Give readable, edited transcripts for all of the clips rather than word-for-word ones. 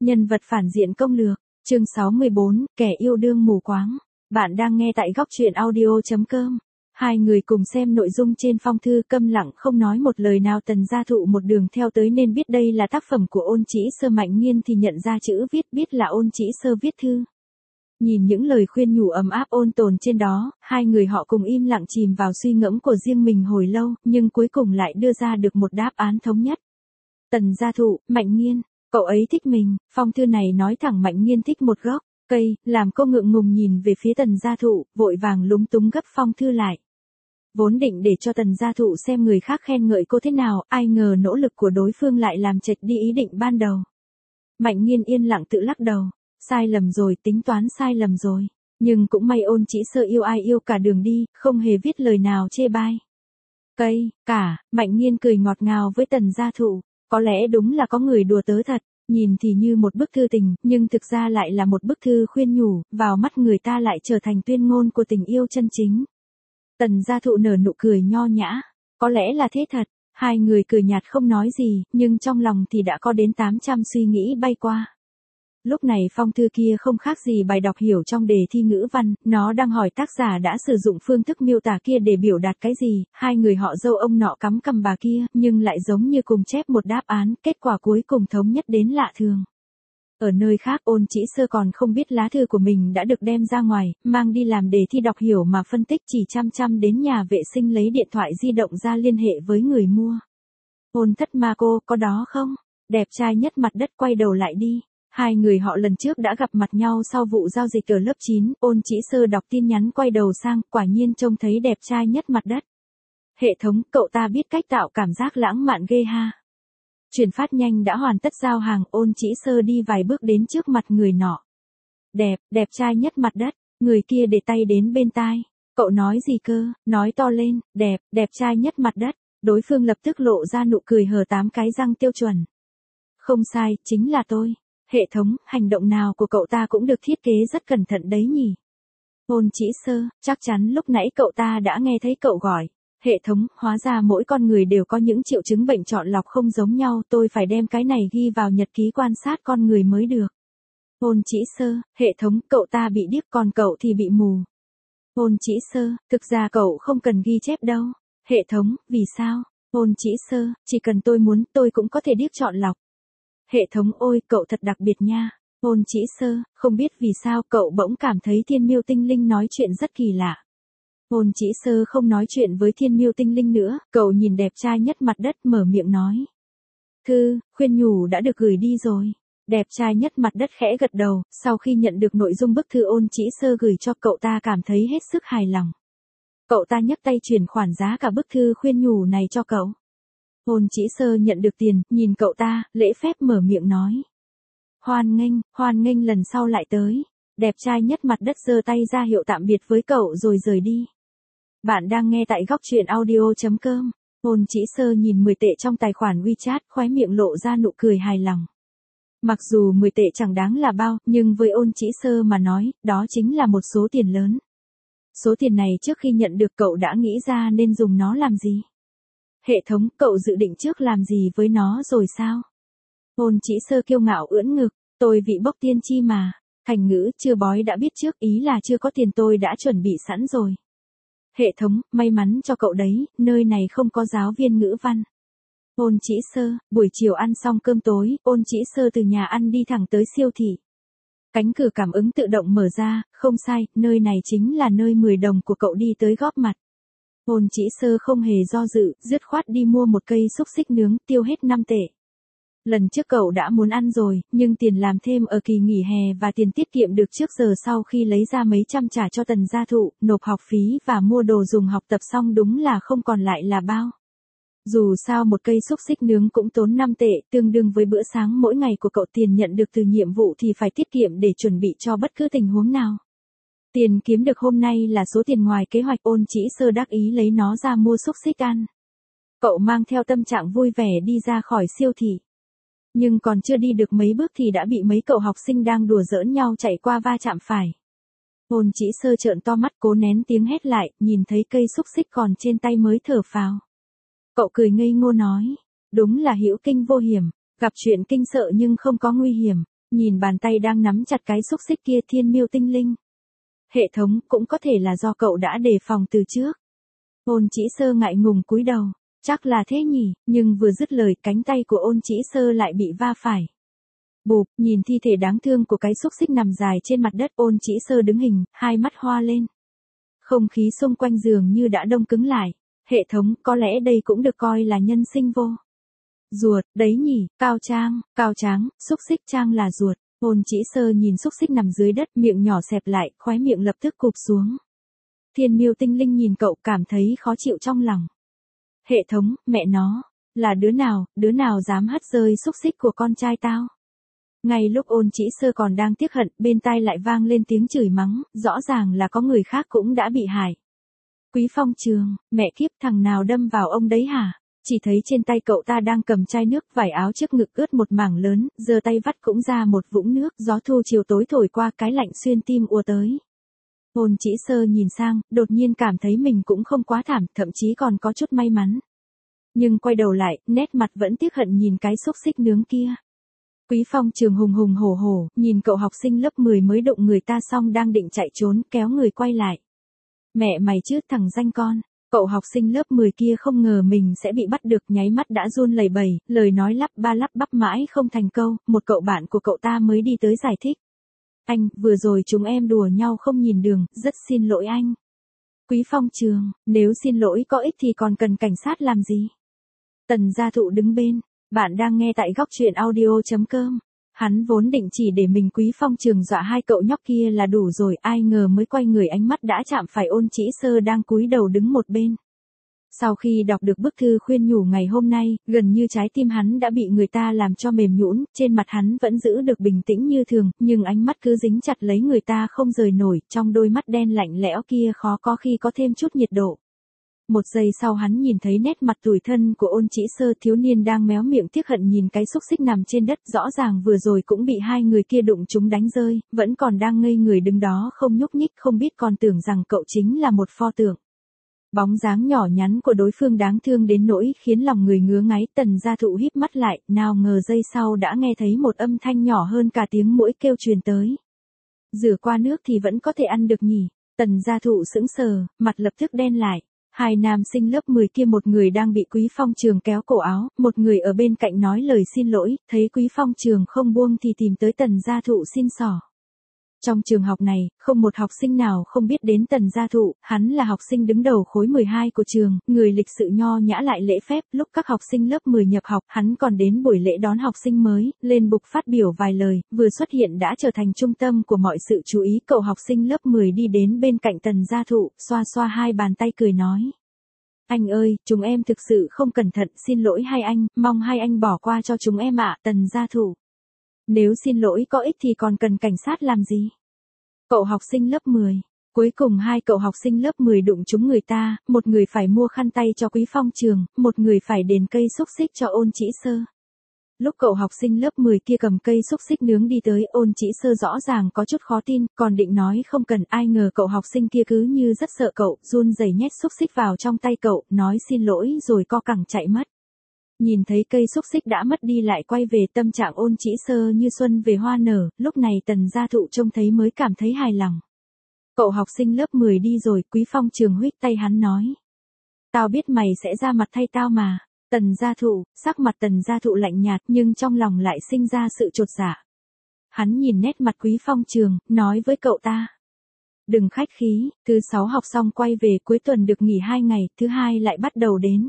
Nhân vật phản diện công lược, chương 64, kẻ yêu đương mù quáng. Bạn đang nghe tại góc truyện audio.com. Hai người cùng xem nội dung trên phong thư, câm lặng không nói một lời nào. Tần Gia Thụ một đường theo tới nên biết đây là tác phẩm của Ôn Chỉ Sơ. Mạnh Nghiên thì nhận ra chữ viết, biết là Ôn Chỉ Sơ viết thư. Nhìn những lời khuyên nhủ ấm áp ôn tồn trên đó, hai người họ cùng im lặng chìm vào suy ngẫm của riêng mình hồi lâu, nhưng cuối cùng lại đưa ra được một đáp án thống nhất. Tần Gia Thụ, Mạnh Nghiên, cậu ấy thích mình. Phong thư này nói thẳng Mạnh Nghiên thích một gốc cây, làm cô ngượng ngùng nhìn về phía Tần Gia Thụ, vội vàng lúng túng gấp phong thư lại. Vốn định để cho Tần Gia Thụ xem người khác khen ngợi cô thế nào, ai ngờ nỗ lực của đối phương lại làm chệch đi ý định ban đầu. Mạnh Nghiên yên lặng tự lắc đầu, sai lầm rồi, tính toán sai lầm rồi. Nhưng cũng may Ôn Chỉ Sơ yêu ai yêu cả đường đi, không hề viết lời nào chê bai. Cây, cả, Mạnh Nghiên cười ngọt ngào với Tần Gia Thụ, có lẽ đúng là có người đùa tớ thật, nhìn thì như một bức thư tình, nhưng thực ra lại là một bức thư khuyên nhủ, vào mắt người ta lại trở thành tuyên ngôn của tình yêu chân chính. Tần Gia Thụ nở nụ cười nho nhã, có lẽ là thế thật. Hai người cười nhạt không nói gì, nhưng trong lòng thì đã có đến 800 suy nghĩ bay qua. Lúc này phong thư kia không khác gì bài đọc hiểu trong đề thi ngữ văn, nó đang hỏi tác giả đã sử dụng phương thức miêu tả kia để biểu đạt cái gì. Hai người họ dâu ông nọ cắm cằm bà kia, nhưng lại giống như cùng chép một đáp án, kết quả cuối cùng thống nhất đến lạ thường. Ở nơi khác Ôn Chỉ Sơ còn không biết lá thư của mình đã được đem ra ngoài, mang đi làm đề thi đọc hiểu mà phân tích, chỉ chăm đến nhà vệ sinh lấy điện thoại di động ra liên hệ với người mua. Ôn Thất Ma cô, có đó không? Đẹp trai nhất mặt đất quay đầu lại đi. Hai người họ lần trước đã gặp mặt nhau sau vụ giao dịch ở lớp 9, Ôn Chỉ Sơ đọc tin nhắn quay đầu sang, quả nhiên trông thấy đẹp trai nhất mặt đất. Hệ thống, cậu ta biết cách tạo cảm giác lãng mạn ghê ha. Chuyển phát nhanh đã hoàn tất giao hàng, Ôn Chỉ Sơ đi vài bước đến trước mặt người nọ. Đẹp trai nhất mặt đất, người kia để tay đến bên tai. Cậu nói gì cơ, nói to lên, đẹp trai nhất mặt đất. Đối phương lập tức lộ ra nụ cười hờ 8 cái răng tiêu chuẩn. Không sai, chính là tôi. Hệ thống, hành động nào của cậu ta cũng được thiết kế rất cẩn thận đấy nhỉ. Ôn Chỉ Sơ, chắc chắn lúc nãy cậu ta đã nghe thấy cậu gọi. Hệ thống, hóa ra mỗi con người đều có những triệu chứng bệnh chọn lọc không giống nhau, tôi phải đem cái này ghi vào nhật ký quan sát con người mới được. Ôn Chỉ Sơ, hệ thống, cậu ta bị điếc còn cậu thì bị mù. Ôn Chỉ Sơ, thực ra cậu không cần ghi chép đâu. Hệ thống, vì sao? Ôn Chỉ Sơ, chỉ cần tôi muốn, tôi cũng có thể điếc chọn lọc. Hệ thống, ôi, cậu thật đặc biệt nha. Ôn Chỉ Sơ, không biết vì sao cậu bỗng cảm thấy Thiên Miêu Tinh Linh nói chuyện rất kỳ lạ. Ôn Chỉ Sơ không nói chuyện với Thiên Miêu Tinh Linh nữa, cậu nhìn đẹp trai nhất mặt đất mở miệng nói. Thư, khuyên nhủ đã được gửi đi rồi. Đẹp trai nhất mặt đất khẽ gật đầu, sau khi nhận được nội dung bức thư Ôn Chỉ Sơ gửi cho cậu ta cảm thấy hết sức hài lòng. Cậu ta nhấc tay chuyển khoản giá cả bức thư khuyên nhủ này cho cậu. Ôn Chỉ Sơ nhận được tiền, nhìn cậu ta, lễ phép mở miệng nói. Hoan nghênh lần sau lại tới. Đẹp trai nhất mặt đất giơ tay ra hiệu tạm biệt với cậu rồi rời đi. Bạn đang nghe tại góc truyện audio.com. Ôn Chỉ Sơ nhìn 10 tệ trong tài khoản WeChat, khóe miệng lộ ra nụ cười hài lòng. Mặc dù 10 tệ chẳng đáng là bao, nhưng với Ôn Chỉ Sơ mà nói, đó chính là một số tiền lớn. Số tiền này trước khi nhận được cậu đã nghĩ ra nên dùng nó làm gì? Hệ thống, cậu dự định trước làm gì với nó rồi sao? Ôn Chỉ Sơ kiêu ngạo ưỡn ngực, tôi vị bốc tiên tri mà. Thành ngữ, chưa bói đã biết trước, ý là chưa có tiền tôi đã chuẩn bị sẵn rồi. Hệ thống, may mắn cho cậu đấy, nơi này không có giáo viên ngữ văn. Ôn Chỉ Sơ, buổi chiều ăn xong cơm tối, Ôn Chỉ Sơ từ nhà ăn đi thẳng tới siêu thị. Cánh cửa cảm ứng tự động mở ra, không sai, nơi này chính là nơi 10 đồng của cậu đi tới góp mặt. Ôn Chỉ Sơ không hề do dự, dứt khoát đi mua một cây xúc xích nướng, tiêu hết 5 tệ. Lần trước cậu đã muốn ăn rồi, nhưng tiền làm thêm ở kỳ nghỉ hè và tiền tiết kiệm được trước giờ sau khi lấy ra mấy trăm trả cho Tần Gia Thụ, nộp học phí và mua đồ dùng học tập xong đúng là không còn lại là bao. Dù sao một cây xúc xích nướng cũng tốn 5 tệ, tương đương với bữa sáng mỗi ngày của cậu. Tiền nhận được từ nhiệm vụ thì phải tiết kiệm để chuẩn bị cho bất cứ tình huống nào. Tiền kiếm được hôm nay là số tiền ngoài kế hoạch. Ôn Chỉ Sơ đắc ý lấy nó ra mua xúc xích ăn. Cậu mang theo tâm trạng vui vẻ đi ra khỏi siêu thị. Nhưng còn chưa đi được mấy bước thì đã bị mấy cậu học sinh đang đùa giỡn nhau chạy qua va chạm phải. Ôn Chỉ Sơ trợn to mắt cố nén tiếng hét lại, nhìn thấy cây xúc xích còn trên tay mới thở phào. Cậu cười ngây ngô nói, đúng là hữu kinh vô hiểm, gặp chuyện kinh sợ nhưng không có nguy hiểm. Nhìn bàn tay đang nắm chặt cái xúc xích kia Thiên Miêu tinh linh. Hệ thống, cũng có thể là do cậu đã đề phòng từ trước. Ôn Chỉ Sơ ngại ngùng cúi đầu. Chắc là thế nhỉ, nhưng vừa dứt lời cánh tay của Ôn Chỉ Sơ lại bị va phải. Bụp, nhìn thi thể đáng thương của cái xúc xích nằm dài trên mặt đất, Ôn Chỉ Sơ đứng hình, hai mắt hoa lên. Không khí xung quanh giường như đã đông cứng lại. Hệ thống, có lẽ đây cũng được coi là nhân sinh vô. Ruột, đấy nhỉ, cao tráng, xúc xích trang là ruột. Ôn Chỉ Sơ nhìn xúc xích nằm dưới đất, miệng nhỏ xẹp lại, khóe miệng lập tức cụp xuống. Thiên Miêu tinh linh nhìn cậu cảm thấy khó chịu trong lòng. Hệ thống, mẹ nó, là đứa nào dám hất rơi xúc xích của con trai tao. Ngay lúc Ôn Chỉ Sơ còn đang tiếc hận, bên tai lại vang lên tiếng chửi mắng, rõ ràng là có người khác cũng đã bị hại. Quý Phong Trường, mẹ kiếp, thằng nào đâm vào ông đấy hả? Chỉ thấy trên tay cậu ta đang cầm chai nước, vải áo trước ngực ướt một mảng lớn, giơ tay vắt cũng ra một vũng nước, gió thu chiều tối thổi qua, cái lạnh xuyên tim ùa tới. Ôn Chỉ Sơ nhìn sang, đột nhiên cảm thấy mình cũng không quá thảm, thậm chí còn có chút may mắn. Nhưng quay đầu lại, nét mặt vẫn tiếc hận nhìn cái xúc xích nướng kia. Quý Phong Trường hùng hùng hổ hổ, nhìn cậu học sinh lớp 10 mới đụng người ta xong đang định chạy trốn, kéo người quay lại. Mẹ mày chứ, thằng danh con. Cậu học sinh lớp 10 kia không ngờ mình sẽ bị bắt được, nháy mắt đã run lẩy bẩy, lời nói lắp bắp mãi không thành câu, một cậu bạn của cậu ta mới đi tới giải thích. Anh, vừa rồi chúng em đùa nhau không nhìn đường, rất xin lỗi anh. Quý Phong Trường, nếu xin lỗi có ích thì còn cần cảnh sát làm gì? Tần Gia Thụ đứng bên, bạn đang nghe tại góc truyện audio.com. Hắn vốn định chỉ để mình Quý Phong Trường dọa hai cậu nhóc kia là đủ rồi, ai ngờ mới quay người ánh mắt đã chạm phải Ôn Chỉ Sơ đang cúi đầu đứng một bên. Sau khi đọc được bức thư khuyên nhủ ngày hôm nay, gần như trái tim hắn đã bị người ta làm cho mềm nhũn, trên mặt hắn vẫn giữ được bình tĩnh như thường, nhưng ánh mắt cứ dính chặt lấy người ta không rời nổi, trong đôi mắt đen lạnh lẽo kia khó có khi có thêm chút nhiệt độ. Một giây sau hắn nhìn thấy nét mặt tủi thân của Ôn Chỉ Sơ, thiếu niên đang méo miệng tiếc hận nhìn cái xúc xích nằm trên đất, rõ ràng vừa rồi cũng bị hai người kia đụng chúng đánh rơi, vẫn còn đang ngây người đứng đó không nhúc nhích, không biết còn tưởng rằng cậu chính là một pho tượng. Bóng dáng nhỏ nhắn của đối phương đáng thương đến nỗi khiến lòng người ngứa ngáy. Tần Gia Thụ híp mắt lại, nào ngờ giây sau đã nghe thấy một âm thanh nhỏ hơn cả tiếng muỗi kêu truyền tới. Rửa qua nước thì vẫn có thể ăn được nhỉ? Tần Gia Thụ sững sờ, mặt lập tức đen lại. Hai nam sinh lớp 10 kia, một người đang bị Quý Phong Trường kéo cổ áo, một người ở bên cạnh nói lời xin lỗi, thấy Quý Phong Trường không buông thì tìm tới Tần Gia Thụ xin xỏ. Trong trường học này, không một học sinh nào không biết đến Tần Gia Thụ, hắn là học sinh đứng đầu khối 12 của trường, người lịch sự nho nhã lại lễ phép, lúc các học sinh lớp 10 nhập học, hắn còn đến buổi lễ đón học sinh mới, lên bục phát biểu vài lời, vừa xuất hiện đã trở thành trung tâm của mọi sự chú ý. Cậu học sinh lớp 10 đi đến bên cạnh Tần Gia Thụ, xoa xoa hai bàn tay cười nói. Anh ơi, chúng em thực sự không cẩn thận, xin lỗi hai anh, mong hai anh bỏ qua cho chúng em ạ. Tần Gia Thụ. Nếu xin lỗi có ích thì còn cần cảnh sát làm gì? Cậu học sinh lớp 10. Cuối cùng hai cậu học sinh lớp 10 đụng trúng người ta, một người phải mua khăn tay cho Quý Phong Trường, một người phải đền cây xúc xích cho Ôn Chỉ Sơ. Lúc cậu học sinh lớp 10 kia cầm cây xúc xích nướng đi tới, Ôn Chỉ Sơ rõ ràng có chút khó tin, còn định nói không cần, ai ngờ cậu học sinh kia cứ như rất sợ cậu, run rẩy nhét xúc xích vào trong tay cậu, nói xin lỗi rồi co cẳng chạy mất. Nhìn thấy cây xúc xích đã mất đi lại quay về, tâm trạng Ôn Chỉ Sơ như xuân về hoa nở, lúc này Tần Gia Thụ trông thấy mới cảm thấy hài lòng. Cậu học sinh lớp 10 đi rồi, Quý Phong Trường huých tay hắn nói. Tao biết mày sẽ ra mặt thay tao mà. Tần Gia Thụ, sắc mặt Tần Gia Thụ lạnh nhạt nhưng trong lòng lại sinh ra sự chột dạ. Hắn nhìn nét mặt Quý Phong Trường, nói với cậu ta. Đừng khách khí, thứ 6 học xong quay về, cuối tuần được nghỉ 2 ngày, thứ 2 lại bắt đầu đến.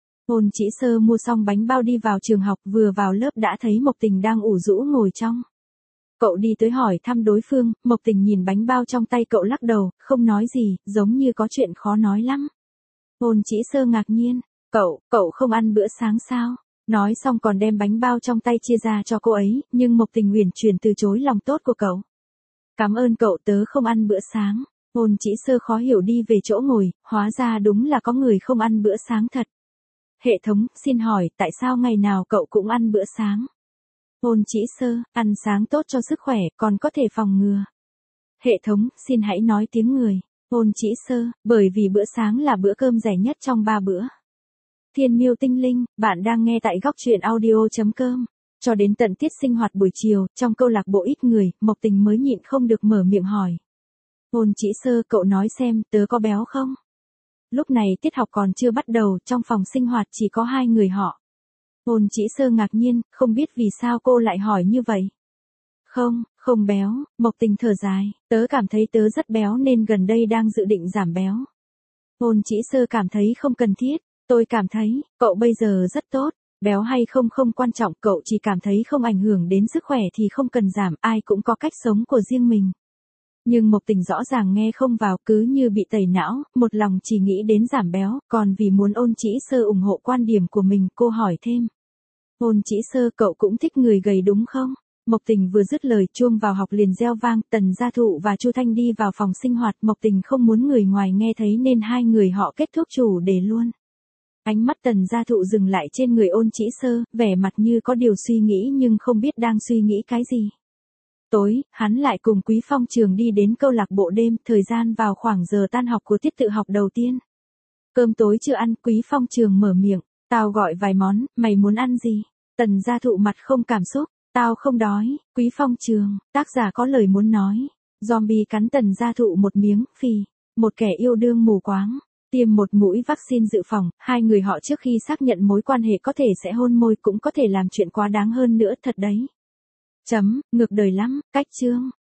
Ôn Chỉ Sơ mua xong bánh bao đi vào trường học, vừa vào lớp đã thấy Mộc Tình đang ủ rũ ngồi trong. Cậu đi tới hỏi thăm đối phương, Mộc Tình nhìn bánh bao trong tay cậu lắc đầu, không nói gì, giống như có chuyện khó nói lắm. Ôn Chỉ Sơ ngạc nhiên, cậu không ăn bữa sáng sao? Nói xong còn đem bánh bao trong tay chia ra cho cô ấy, nhưng Mộc Tình uyển chuyển từ chối lòng tốt của cậu. Cảm ơn cậu, tớ không ăn bữa sáng. Ôn Chỉ Sơ khó hiểu đi về chỗ ngồi, hóa ra đúng là có người không ăn bữa sáng thật. Hệ thống, xin hỏi, tại sao ngày nào cậu cũng ăn bữa sáng? Ôn Chỉ Sơ, ăn sáng tốt cho sức khỏe, còn có thể phòng ngừa. Hệ thống, xin hãy nói tiếng người. Ôn Chỉ Sơ, bởi vì bữa sáng là bữa cơm rẻ nhất trong 3 bữa. Thiên Miêu tinh linh, bạn đang nghe tại góc truyện audio.com. Cho đến tận tiết sinh hoạt buổi chiều, trong câu lạc bộ ít người, Mộc Tình mới nhịn không được mở miệng hỏi. Ôn Chỉ Sơ, cậu nói xem, tớ có béo không? Lúc này tiết học còn chưa bắt đầu, trong phòng sinh hoạt chỉ có 2 người họ. Ôn Chỉ Sơ ngạc nhiên, không biết vì sao cô lại hỏi như vậy. Không béo, Mộc Tình thở dài, tớ cảm thấy tớ rất béo nên gần đây đang dự định giảm béo. Ôn Chỉ Sơ cảm thấy không cần thiết, tôi cảm thấy, cậu bây giờ rất tốt, béo hay không không quan trọng, cậu chỉ cảm thấy không ảnh hưởng đến sức khỏe thì không cần giảm, ai cũng có cách sống của riêng mình. Nhưng Mộc Tình rõ ràng nghe không vào, cứ như bị tẩy não, một lòng chỉ nghĩ đến giảm béo, còn vì muốn Ôn Chỉ Sơ ủng hộ quan điểm của mình, cô hỏi thêm. Ôn Chỉ Sơ, cậu cũng thích người gầy đúng không? Mộc Tình vừa dứt lời, chuông vào học liền reo vang, Tần Gia Thụ và Chu Thanh đi vào phòng sinh hoạt, Mộc Tình không muốn người ngoài nghe thấy nên 2 người họ kết thúc chủ đề luôn. Ánh mắt Tần Gia Thụ dừng lại trên người Ôn Chỉ Sơ, vẻ mặt như có điều suy nghĩ nhưng không biết đang suy nghĩ cái gì. Tối, hắn lại cùng Quý Phong Trường đi đến câu lạc bộ đêm, thời gian vào khoảng giờ tan học của tiết tự học đầu tiên. Cơm tối chưa ăn, Quý Phong Trường mở miệng, tao gọi vài món, mày muốn ăn gì? Tần Gia Thụ mặt không cảm xúc, tao không đói. Quý Phong Trường, tác giả có lời muốn nói. Zombie cắn Tần Gia Thụ một miếng, phì. Một kẻ yêu đương mù quáng. Tiêm một mũi vaccine dự phòng, 2 người họ trước khi xác nhận mối quan hệ có thể sẽ hôn môi cũng có thể làm chuyện quá đáng hơn nữa thật đấy. Ngược đời lắm, cách chương.